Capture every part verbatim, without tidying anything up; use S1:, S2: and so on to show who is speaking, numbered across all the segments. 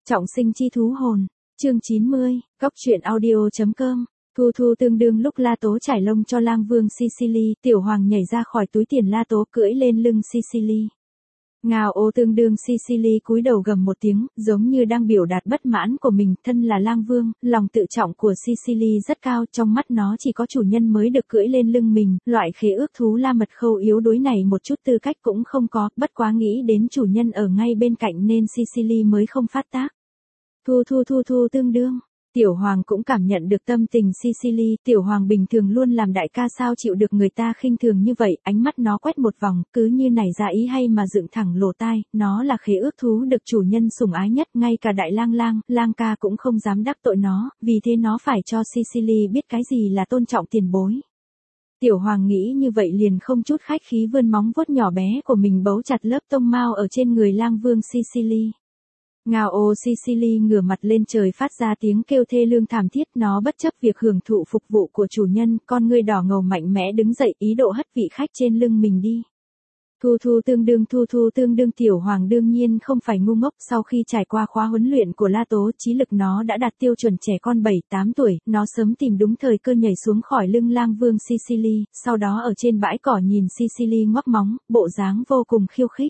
S1: Trọng sinh chi thú hồn, chương chín mươi, Cóc truyện audio chấm com. Thu Thu tương đương lúc La Tố trải lông cho Lang Vương Sicily, Tiểu Hoàng nhảy ra khỏi túi tiền La Tố cưỡi lên lưng Sicily. Ngao ô tương đương Sicily cúi đầu gầm một tiếng, giống như đang biểu đạt bất mãn của mình, thân là Lang Vương, lòng tự trọng của Sicily rất cao, trong mắt nó chỉ có chủ nhân mới được cưỡi lên lưng mình, loại khế ước thú La Mật Khâu yếu đuối này một chút tư cách cũng không có, bất quá nghĩ đến chủ nhân ở ngay bên cạnh nên Sicily mới không phát tác. Thu Thu Thu Thu tương đương. Tiểu Hoàng cũng cảm nhận được tâm tình Sicily, Tiểu Hoàng bình thường luôn làm đại ca sao chịu được người ta khinh thường như vậy, ánh mắt nó quét một vòng, cứ như nảy ra ý hay mà dựng thẳng lỗ tai, nó là khế ước thú được chủ nhân sủng ái nhất, ngay cả đại lang lang, lang ca cũng không dám đắc tội nó, vì thế nó phải cho Sicily biết cái gì là tôn trọng tiền bối. Tiểu Hoàng nghĩ như vậy liền không chút khách khí vươn móng vuốt nhỏ bé của mình bấu chặt lớp tông mao ở trên người Lang Vương Sicily. Ngao ô Sicily ngửa mặt lên trời phát ra tiếng kêu thê lương thảm thiết, nó bất chấp việc hưởng thụ phục vụ của chủ nhân, con ngươi đỏ ngầu mạnh mẽ đứng dậy ý độ hất vị khách trên lưng mình đi. Thu Thu tương đương Thu Thu tương đương Tiểu Hoàng đương nhiên không phải ngu ngốc, sau khi trải qua khóa huấn luyện của La Tố, trí lực nó đã đạt tiêu chuẩn trẻ con bảy tám tuổi, nó sớm tìm đúng thời cơ nhảy xuống khỏi lưng Lang Vương Sicily, sau đó ở trên bãi cỏ nhìn Sicily ngoắc móng, bộ dáng vô cùng khiêu khích.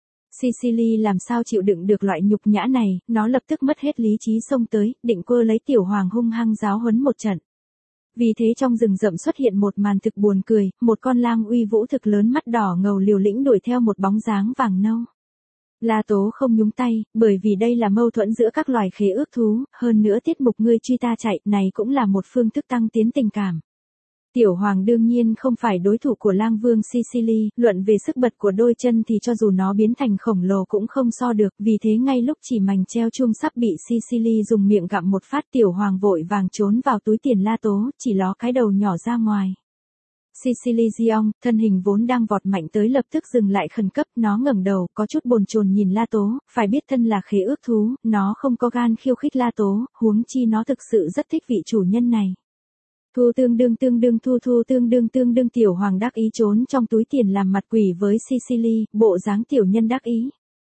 S1: Sicily làm sao chịu đựng được loại nhục nhã này, nó lập tức mất hết lý trí xông tới, định quơ lấy Tiểu Hoàng hung hăng giáo huấn một trận. Vì thế trong rừng rậm xuất hiện một màn thực buồn cười, một con lang uy vũ thực lớn mắt đỏ ngầu liều lĩnh đuổi theo một bóng dáng vàng nâu. La Tố không nhúng tay, bởi vì đây là mâu thuẫn giữa các loài khế ước thú, hơn nữa tiết mục ngươi truy ta chạy này cũng là một phương thức tăng tiến tình cảm. Tiểu Hoàng đương nhiên không phải đối thủ của Lang Vương Sicily, luận về sức bật của đôi chân thì cho dù nó biến thành khổng lồ cũng không so được, vì thế ngay lúc chỉ mảnh treo chuông sắp bị Sicily dùng miệng gặm một phát, Tiểu Hoàng vội vàng trốn vào túi tiền La Tố, chỉ ló cái đầu nhỏ ra ngoài. Sicily Giong, thân hình vốn đang vọt mạnh tới lập tức dừng lại khẩn cấp, nó ngẩng đầu, có chút bồn chồn nhìn La Tố, phải biết thân là khế ước thú, nó không có gan khiêu khích La Tố, huống chi nó thực sự rất thích vị chủ nhân này. Thu tương đương tương đương Thu Thu tương đương tương đương Tiểu Hoàng đắc ý trốn trong túi tiền làm mặt quỷ với Sicily, bộ dáng tiểu nhân đắc ý.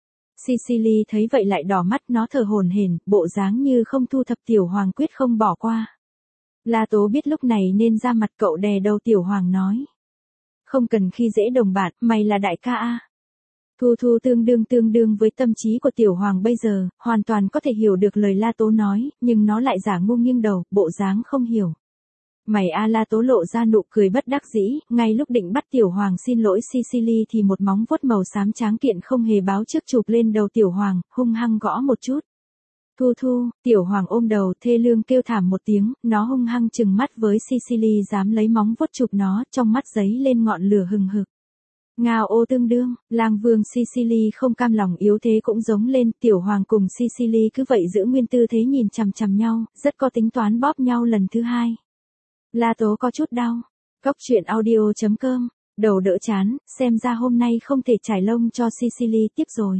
S1: Sicily thấy vậy lại đỏ mắt, nó thở hổn hển, bộ dáng như không thu thập Tiểu Hoàng quyết không bỏ qua. La Tố biết lúc này nên ra mặt, cậu đè đầu Tiểu Hoàng nói. Không cần khi dễ đồng bạn, mày là đại ca a. Thu Thu tương đương tương đương với tâm trí của Tiểu Hoàng bây giờ, hoàn toàn có thể hiểu được lời La Tố nói, nhưng nó lại giả ngu nghiêng đầu, bộ dáng không hiểu. Mày a La Tố lộ ra nụ cười bất đắc dĩ, ngay lúc định bắt Tiểu Hoàng xin lỗi Sicily thì một móng vuốt màu xám tráng kiện không hề báo trước chụp lên đầu Tiểu Hoàng, hung hăng gõ một chút. Thu Thu, Tiểu Hoàng ôm đầu thê lương kêu thảm một tiếng, nó hung hăng trừng mắt với Sicily dám lấy móng vuốt chụp nó, trong mắt giấy lên ngọn lửa hừng hực. Ngao ô tương đương, Lang Vương Sicily không cam lòng yếu thế cũng giống lên, Tiểu Hoàng cùng Sicily cứ vậy giữ nguyên tư thế nhìn chằm chằm nhau, rất có tính toán bóp nhau lần thứ hai. La Tố có chút đau. Cóc truyện audio chấm com, đầu đỡ chán, xem ra hôm nay không thể trải lông cho Sicily tiếp rồi.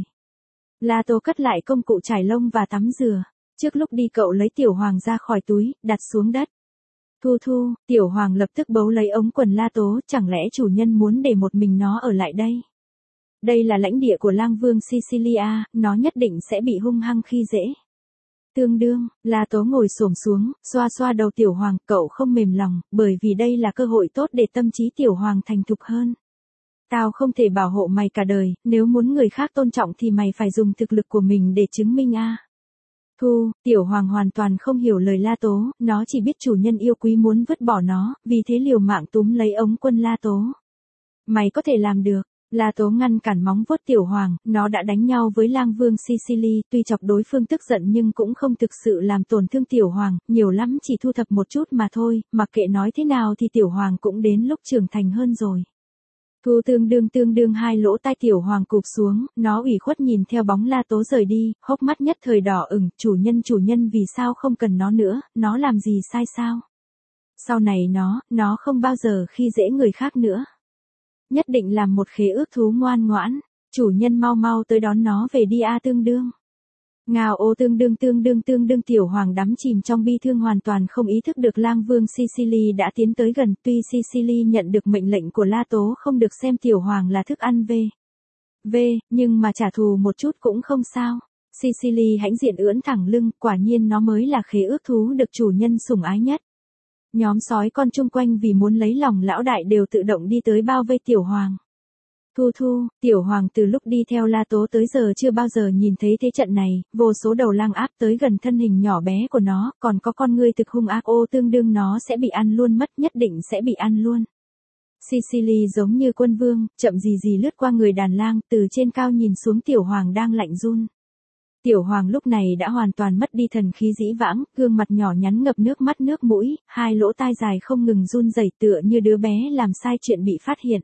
S1: La Tố cất lại công cụ trải lông và tắm rửa. Trước lúc đi cậu lấy Tiểu Hoàng ra khỏi túi, đặt xuống đất. Thu Thu, Tiểu Hoàng lập tức bấu lấy ống quần La Tố, chẳng lẽ chủ nhân muốn để một mình nó ở lại đây? Đây là lãnh địa của Lang Vương Sicilia, nó nhất định sẽ bị hung hăng khi dễ. Tương đương, La Tố ngồi xổm xuống, xoa xoa đầu Tiểu Hoàng, cậu không mềm lòng, bởi vì đây là cơ hội tốt để tâm trí Tiểu Hoàng thành thục hơn. Tao không thể bảo hộ mày cả đời, nếu muốn người khác tôn trọng thì mày phải dùng thực lực của mình để chứng minh a. Thu, Tiểu Hoàng hoàn toàn không hiểu lời La Tố, nó chỉ biết chủ nhân yêu quý muốn vứt bỏ nó, vì thế liều mạng túm lấy ống quần La Tố. Mày có thể làm được. La Tố ngăn cản móng vuốt Tiểu Hoàng, nó đã đánh nhau với Lang Vương Sicily, tuy chọc đối phương tức giận nhưng cũng không thực sự làm tổn thương Tiểu Hoàng, nhiều lắm chỉ thu thập một chút mà thôi, mặc kệ nói thế nào thì Tiểu Hoàng cũng đến lúc trưởng thành hơn rồi. Thu tương đương tương đương hai lỗ tai Tiểu Hoàng cụp xuống, nó ủy khuất nhìn theo bóng La Tố rời đi, hốc mắt nhất thời đỏ ửng, chủ nhân chủ nhân vì sao không cần nó nữa, nó làm gì sai sao? Sau này nó, nó không bao giờ khi dễ người khác nữa. Nhất định làm một khế ước thú ngoan ngoãn, chủ nhân mau mau tới đón nó về đi a tương đương. Ngao ô tương đương tương đương tương đương Tiểu Hoàng đắm chìm trong bi thương hoàn toàn không ý thức được Lang Vương Sicily đã tiến tới gần, tuy Sicily nhận được mệnh lệnh của La Tố không được xem Tiểu Hoàng là thức ăn về. Về, nhưng mà trả thù một chút cũng không sao. Sicily hãnh diện ưỡn thẳng lưng, quả nhiên nó mới là khế ước thú được chủ nhân sủng ái nhất. Nhóm sói con chung quanh vì muốn lấy lòng lão đại đều tự động đi tới bao vây tiểu hoàng. Thu Thu, tiểu hoàng từ lúc đi theo La Tố tới giờ chưa bao giờ nhìn thấy thế trận này, vô số đầu lang áp tới gần thân hình nhỏ bé của nó, còn có con ngươi thực hung ác ô tương đương nó sẽ bị ăn luôn mất, nhất định sẽ bị ăn luôn. Sicily giống như quân vương, chậm gì gì lướt qua người đàn lang, từ trên cao nhìn xuống tiểu hoàng đang lạnh run. Tiểu hoàng lúc này đã hoàn toàn mất đi thần khí dĩ vãng, gương mặt nhỏ nhắn ngập nước mắt nước mũi, hai lỗ tai dài không ngừng run rẩy tựa như đứa bé làm sai chuyện bị phát hiện.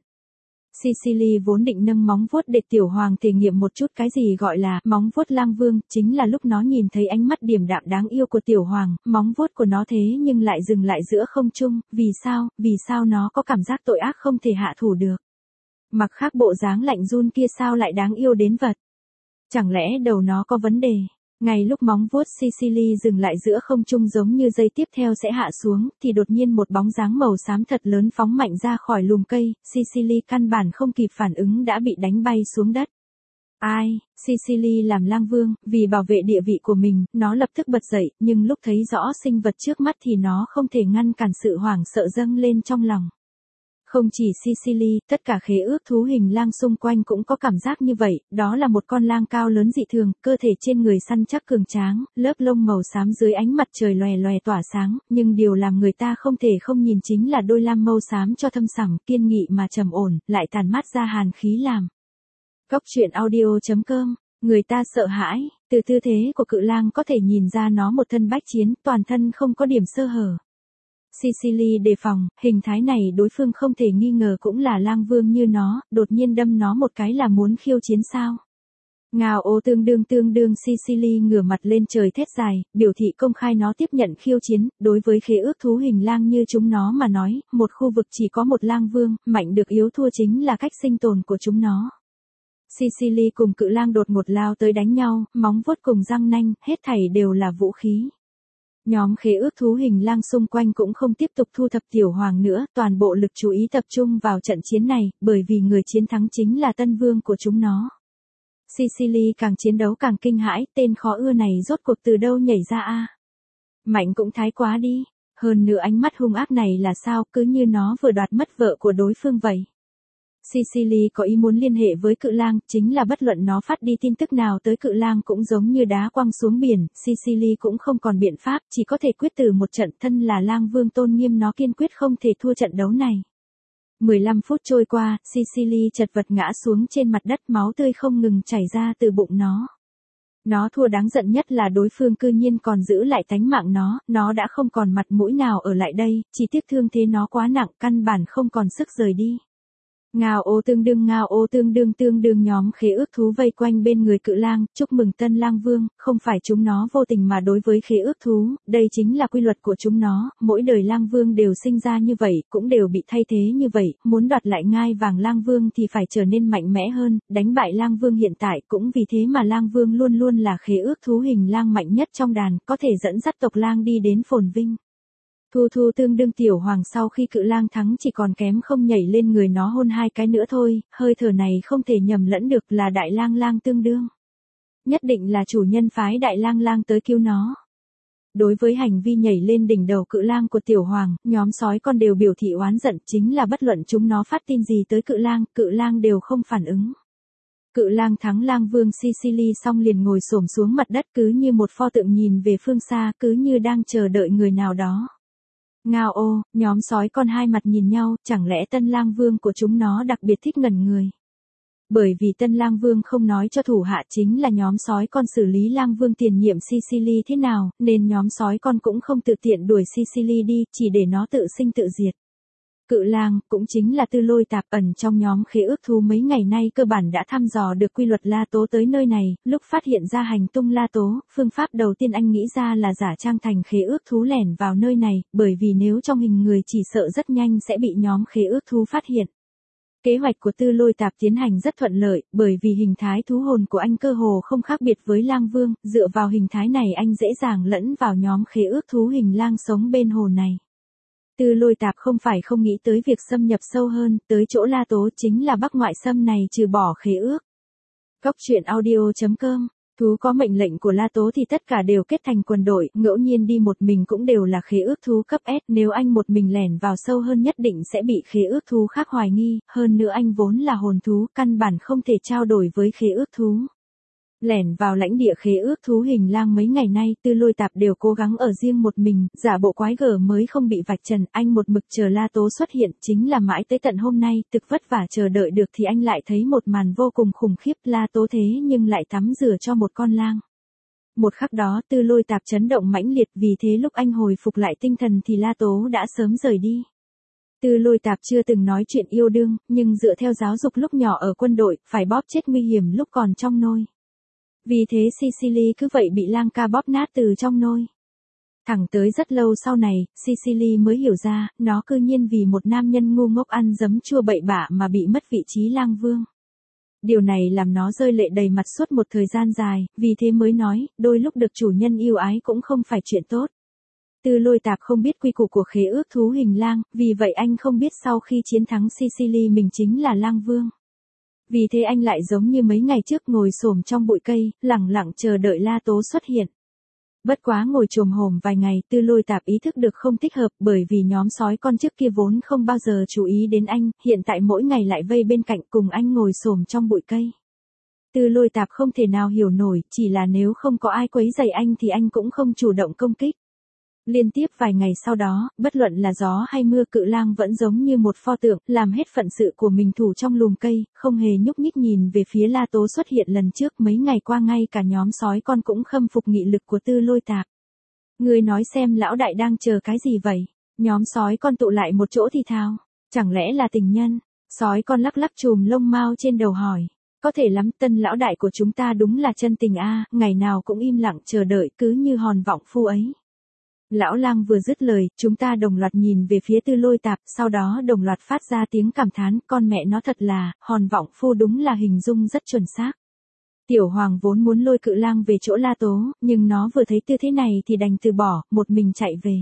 S1: Sicily vốn định nâng móng vuốt để tiểu hoàng thể nghiệm một chút cái gì gọi là móng vuốt lang vương, chính là lúc nó nhìn thấy ánh mắt điềm đạm đáng yêu của tiểu hoàng, móng vuốt của nó thế nhưng lại dừng lại giữa không trung, vì sao, vì sao nó có cảm giác tội ác không thể hạ thủ được. Mặc khác bộ dáng lạnh run kia sao lại đáng yêu đến vật. Chẳng lẽ đầu nó có vấn đề? Ngay lúc móng vuốt Sicily dừng lại giữa không trung giống như dây tiếp theo sẽ hạ xuống, thì đột nhiên một bóng dáng màu xám thật lớn phóng mạnh ra khỏi lùm cây, Sicily căn bản không kịp phản ứng đã bị đánh bay xuống đất. Ai, Sicily làm lang vương, vì bảo vệ địa vị của mình, nó lập tức bật dậy, nhưng lúc thấy rõ sinh vật trước mắt thì nó không thể ngăn cản sự hoảng sợ dâng lên trong lòng. Không chỉ Sicily, tất cả khế ước thú hình lang xung quanh cũng có cảm giác như vậy, đó là một con lang cao lớn dị thường, cơ thể trên người săn chắc cường tráng, lớp lông màu xám dưới ánh mặt trời lòe lòe tỏa sáng, nhưng điều làm người ta không thể không nhìn chính là đôi lam mâu xám cho thâm sẳng, kiên nghị mà trầm ổn, lại tàn mát ra hàn khí làm. Góc truyện audio chấm com, người ta sợ hãi, từ tư thế của cự lang có thể nhìn ra nó một thân bách chiến, toàn thân không có điểm sơ hở. Sicily đề phòng, hình thái này đối phương không thể nghi ngờ cũng là lang vương như nó, đột nhiên đâm nó một cái là muốn khiêu chiến sao. Ngao ô tương đương tương đương Sicily ngửa mặt lên trời thét dài, biểu thị công khai nó tiếp nhận khiêu chiến, đối với khế ước thú hình lang như chúng nó mà nói, một khu vực chỉ có một lang vương, mạnh được yếu thua chính là cách sinh tồn của chúng nó. Sicily cùng cự lang đột ngột lao tới đánh nhau, móng vuốt cùng răng nanh, hết thảy đều là vũ khí. Nhóm khế ước thú hình lang xung quanh cũng không tiếp tục thu thập tiểu hoàng nữa, toàn bộ lực chú ý tập trung vào trận chiến này, bởi vì người chiến thắng chính là tân vương của chúng nó. Sicily càng chiến đấu càng kinh hãi, tên khó ưa này rốt cuộc từ đâu nhảy ra a? Mạnh cũng thái quá đi, hơn nữa ánh mắt hung ác này là sao, cứ như nó vừa đoạt mất vợ của đối phương vậy. Sicily có ý muốn liên hệ với cự lang, chính là bất luận nó phát đi tin tức nào tới cự lang cũng giống như đá quăng xuống biển, Sicily cũng không còn biện pháp, chỉ có thể quyết tử một trận, thân là lang vương tôn nghiêm nó kiên quyết không thể thua trận đấu này. mười lăm phút trôi qua, Sicily chật vật ngã xuống trên mặt đất, máu tươi không ngừng chảy ra từ bụng nó. Nó thua đáng giận nhất là đối phương cư nhiên còn giữ lại tánh mạng nó, nó đã không còn mặt mũi nào ở lại đây, chỉ tiếc thương thế nó quá nặng, căn bản không còn sức rời đi. Ngao ô tương đương ngao ô tương đương tương đương nhóm khế ước thú vây quanh bên người cự lang, chúc mừng tân lang vương, không phải chúng nó vô tình mà đối với khế ước thú, đây chính là quy luật của chúng nó, mỗi đời lang vương đều sinh ra như vậy, cũng đều bị thay thế như vậy, muốn đoạt lại ngai vàng lang vương thì phải trở nên mạnh mẽ hơn, đánh bại lang vương hiện tại cũng vì thế mà lang vương luôn luôn là khế ước thú hình lang mạnh nhất trong đàn, có thể dẫn dắt tộc lang đi đến phồn vinh. Thu Thu tương đương tiểu hoàng sau khi cự lang thắng chỉ còn kém không nhảy lên người nó hôn hai cái nữa thôi, hơi thở này không thể nhầm lẫn được là đại lang lang tương đương. Nhất định là chủ nhân phái đại lang lang tới cứu nó. Đối với hành vi nhảy lên đỉnh đầu cự lang của tiểu hoàng, nhóm sói con đều biểu thị oán giận, chính là bất luận chúng nó phát tin gì tới cự lang, cự lang đều không phản ứng. Cự lang thắng lang vương Sicily xong liền ngồi xổm xuống mặt đất cứ như một pho tượng nhìn về phương xa, cứ như đang chờ đợi người nào đó. Ngao ô, nhóm sói con hai mặt nhìn nhau, chẳng lẽ tân lang vương của chúng nó đặc biệt thích ngẩn người. Bởi vì tân lang vương không nói cho thủ hạ chính là nhóm sói con xử lý lang vương tiền nhiệm Sicily thế nào, nên nhóm sói con cũng không tự tiện đuổi Sicily đi, chỉ để nó tự sinh tự diệt. Cự lang, cũng chính là Tư Lôi Tạp ẩn trong nhóm khế ước thú mấy ngày nay cơ bản đã thăm dò được quy luật La Tố tới nơi này, lúc phát hiện ra hành tung La Tố, phương pháp đầu tiên anh nghĩ ra là giả trang thành khế ước thú lẻn vào nơi này, bởi vì nếu trong hình người chỉ sợ rất nhanh sẽ bị nhóm khế ước thú phát hiện. Kế hoạch của Tư Lôi Tạp tiến hành rất thuận lợi, bởi vì hình thái thú hồn của anh cơ hồ không khác biệt với lang vương, dựa vào hình thái này anh dễ dàng lẫn vào nhóm khế ước thú hình lang sống bên hồ này. Tư Lôi Tạp không phải không nghĩ tới việc xâm nhập sâu hơn, tới chỗ La Tố chính là bắc ngoại xâm này trừ bỏ khế ước. Góc truyện audio chấm com Thú có mệnh lệnh của La Tố thì tất cả đều kết thành quân đội, ngẫu nhiên đi một mình cũng đều là khế ước thú cấp S, nếu anh một mình lẻn vào sâu hơn nhất định sẽ bị khế ước thú khác hoài nghi, hơn nữa anh vốn là hồn thú, căn bản không thể trao đổi với khế ước thú. Lẻn vào lãnh địa khế ước thú Hình Lang mấy ngày nay, Tư Lôi Tạp đều cố gắng ở riêng một mình, giả bộ quái gở mới không bị vạch trần, anh một mực chờ La Tố xuất hiện, chính là mãi tới tận hôm nay, thực vất vả chờ đợi được thì anh lại thấy một màn vô cùng khủng khiếp, La Tố thế nhưng lại tắm rửa cho một con lang. Một khắc đó Tư Lôi Tạp chấn động mãnh liệt, vì thế lúc anh hồi phục lại tinh thần thì La Tố đã sớm rời đi. Tư Lôi Tạp chưa từng nói chuyện yêu đương, nhưng dựa theo giáo dục lúc nhỏ ở quân đội, phải bóp chết nguy hiểm lúc còn trong nôi. Vì thế Sicily cứ vậy bị lang ca bóp nát từ trong nôi. Thẳng tới rất lâu sau này, Sicily mới hiểu ra, nó cư nhiên vì một nam nhân ngu ngốc ăn giấm chua bậy bạ mà bị mất vị trí lang vương. Điều này làm nó rơi lệ đầy mặt suốt một thời gian dài, vì thế mới nói, đôi lúc được chủ nhân yêu ái cũng không phải chuyện tốt. Tư Lôi Tạp không biết quy củ của khế ước thú Hình Lang, vì vậy anh không biết sau khi chiến thắng Sicily mình chính là lang vương. Vì thế anh lại giống như mấy ngày trước ngồi xổm trong bụi cây, lẳng lặng chờ đợi La Tố xuất hiện. Bất quá ngồi chồm hổm vài ngày, Tư Lôi Tạp ý thức được không thích hợp, bởi vì nhóm sói con trước kia vốn không bao giờ chú ý đến anh, hiện tại mỗi ngày lại vây bên cạnh cùng anh ngồi xổm trong bụi cây. Tư Lôi Tạp không thể nào hiểu nổi, chỉ là nếu không có ai quấy rầy anh thì anh cũng không chủ động công kích. Liên tiếp vài ngày sau đó, bất luận là gió hay mưa, cự lang vẫn giống như một pho tượng, làm hết phận sự của mình thủ trong lùm cây, không hề nhúc nhích nhìn về phía La Tố xuất hiện lần trước. Mấy ngày qua ngay cả nhóm sói con cũng khâm phục nghị lực của Tư Lôi Tạp. Người nói xem lão đại đang chờ cái gì vậy? Nhóm sói con tụ lại một chỗ thì thào. Chẳng lẽ là tình nhân? Sói con lắc lắc chùm lông mao trên đầu hỏi. Có thể lắm, tân lão đại của chúng ta đúng là chân tình a, ngày nào cũng im lặng chờ đợi cứ như hòn vọng phu ấy. Lão lang vừa dứt lời, chúng ta đồng loạt nhìn về phía Tư Lôi Tạp, sau đó đồng loạt phát ra tiếng cảm thán, con mẹ nó thật là, hòn vọng phu đúng là hình dung rất chuẩn xác. Tiểu Hoàng vốn muốn lôi cự lang về chỗ La Tố, nhưng nó vừa thấy tư thế này thì đành từ bỏ, một mình chạy về.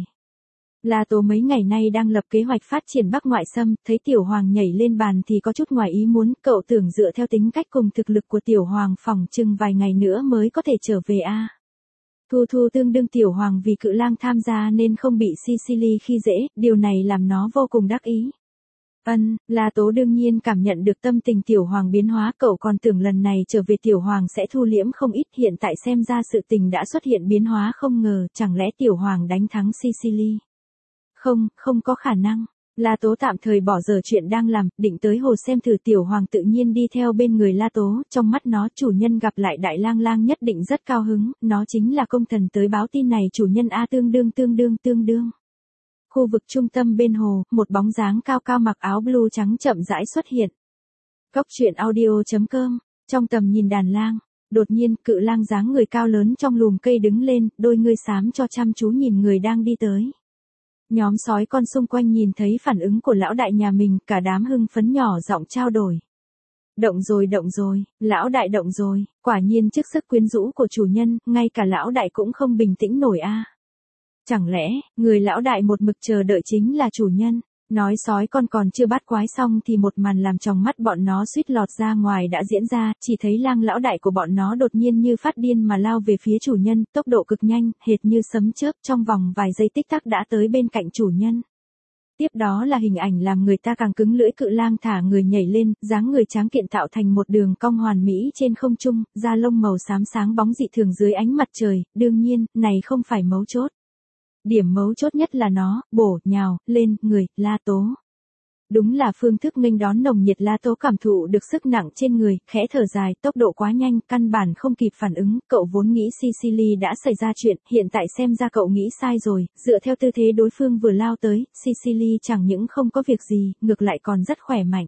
S1: La Tố mấy ngày nay đang lập kế hoạch phát triển Bắc ngoại xâm, thấy Tiểu Hoàng nhảy lên bàn thì có chút ngoài ý muốn, cậu tưởng dựa theo tính cách cùng thực lực của Tiểu Hoàng phỏng chừng vài ngày nữa mới có thể trở về a. Thu Thu tương đương Tiểu Hoàng vì cự lang tham gia nên không bị Sicily khi dễ, điều này làm nó vô cùng đắc ý. Ân, La Tố đương nhiên cảm nhận được tâm tình Tiểu Hoàng biến hóa, cậu còn tưởng lần này trở về Tiểu Hoàng sẽ thu liễm không ít, hiện tại xem ra sự tình đã xuất hiện biến hóa không ngờ, chẳng lẽ Tiểu Hoàng đánh thắng Sicily? Không, không có khả năng. La Tố tạm thời bỏ dở chuyện đang làm, định tới hồ xem thử. Tiểu Hoàng tự nhiên đi theo bên người La Tố, trong mắt nó chủ nhân gặp lại đại lang lang nhất định rất cao hứng, nó chính là công thần tới báo tin này chủ nhân a, tương đương tương đương tương đương. Khu vực trung tâm bên hồ, một bóng dáng cao cao mặc áo blue trắng chậm rãi xuất hiện. Góc truyện audio chấm com, trong tầm nhìn đàn lang, đột nhiên cự lang dáng người cao lớn trong lùm cây đứng lên, đôi ngươi xám cho chăm chú nhìn người đang đi tới. Nhóm sói con xung quanh nhìn thấy phản ứng của lão đại nhà mình, cả đám hưng phấn nhỏ giọng trao đổi. Động rồi động rồi, lão đại động rồi, quả nhiên trước sức quyến rũ của chủ nhân, ngay cả lão đại cũng không bình tĩnh nổi a. Chẳng lẽ, người lão đại một mực chờ đợi chính là chủ nhân? Nói sói con còn chưa bắt quái xong thì một màn làm tròng mắt bọn nó suýt lọt ra ngoài đã diễn ra, chỉ thấy lang lão đại của bọn nó đột nhiên như phát điên mà lao về phía chủ nhân, tốc độ cực nhanh, hệt như sấm chớp, trong vòng vài giây tích tắc đã tới bên cạnh chủ nhân. Tiếp đó là hình ảnh làm người ta càng cứng lưỡi, cự lang thả người nhảy lên, dáng người tráng kiện tạo thành một đường cong hoàn mỹ trên không trung, da lông màu xám sáng bóng dị thường dưới ánh mặt trời, đương nhiên, này không phải mấu chốt. Điểm mấu chốt nhất là nó, bổ, nhào, lên, người, La Tố. Đúng là phương thức nghênh đón nồng nhiệt. La Tố cảm thụ được sức nặng trên người, khẽ thở dài, tốc độ quá nhanh, căn bản không kịp phản ứng, cậu vốn nghĩ Sicily đã xảy ra chuyện, hiện tại xem ra cậu nghĩ sai rồi, dựa theo tư thế đối phương vừa lao tới, Sicily chẳng những không có việc gì, ngược lại còn rất khỏe mạnh.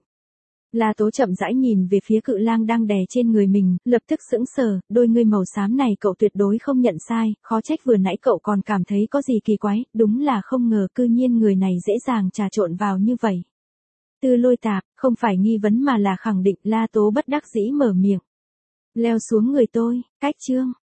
S1: La Tố chậm rãi nhìn về phía cự lang đang đè trên người mình, lập tức sững sờ, đôi ngươi màu xám này cậu tuyệt đối không nhận sai, khó trách vừa nãy cậu còn cảm thấy có gì kỳ quái, đúng là không ngờ cư nhiên người này dễ dàng trà trộn vào như vậy. Tư Lôi Tạp, không phải nghi vấn mà là khẳng định. La Tố bất đắc dĩ mở miệng. Leo xuống người tôi, cách chương.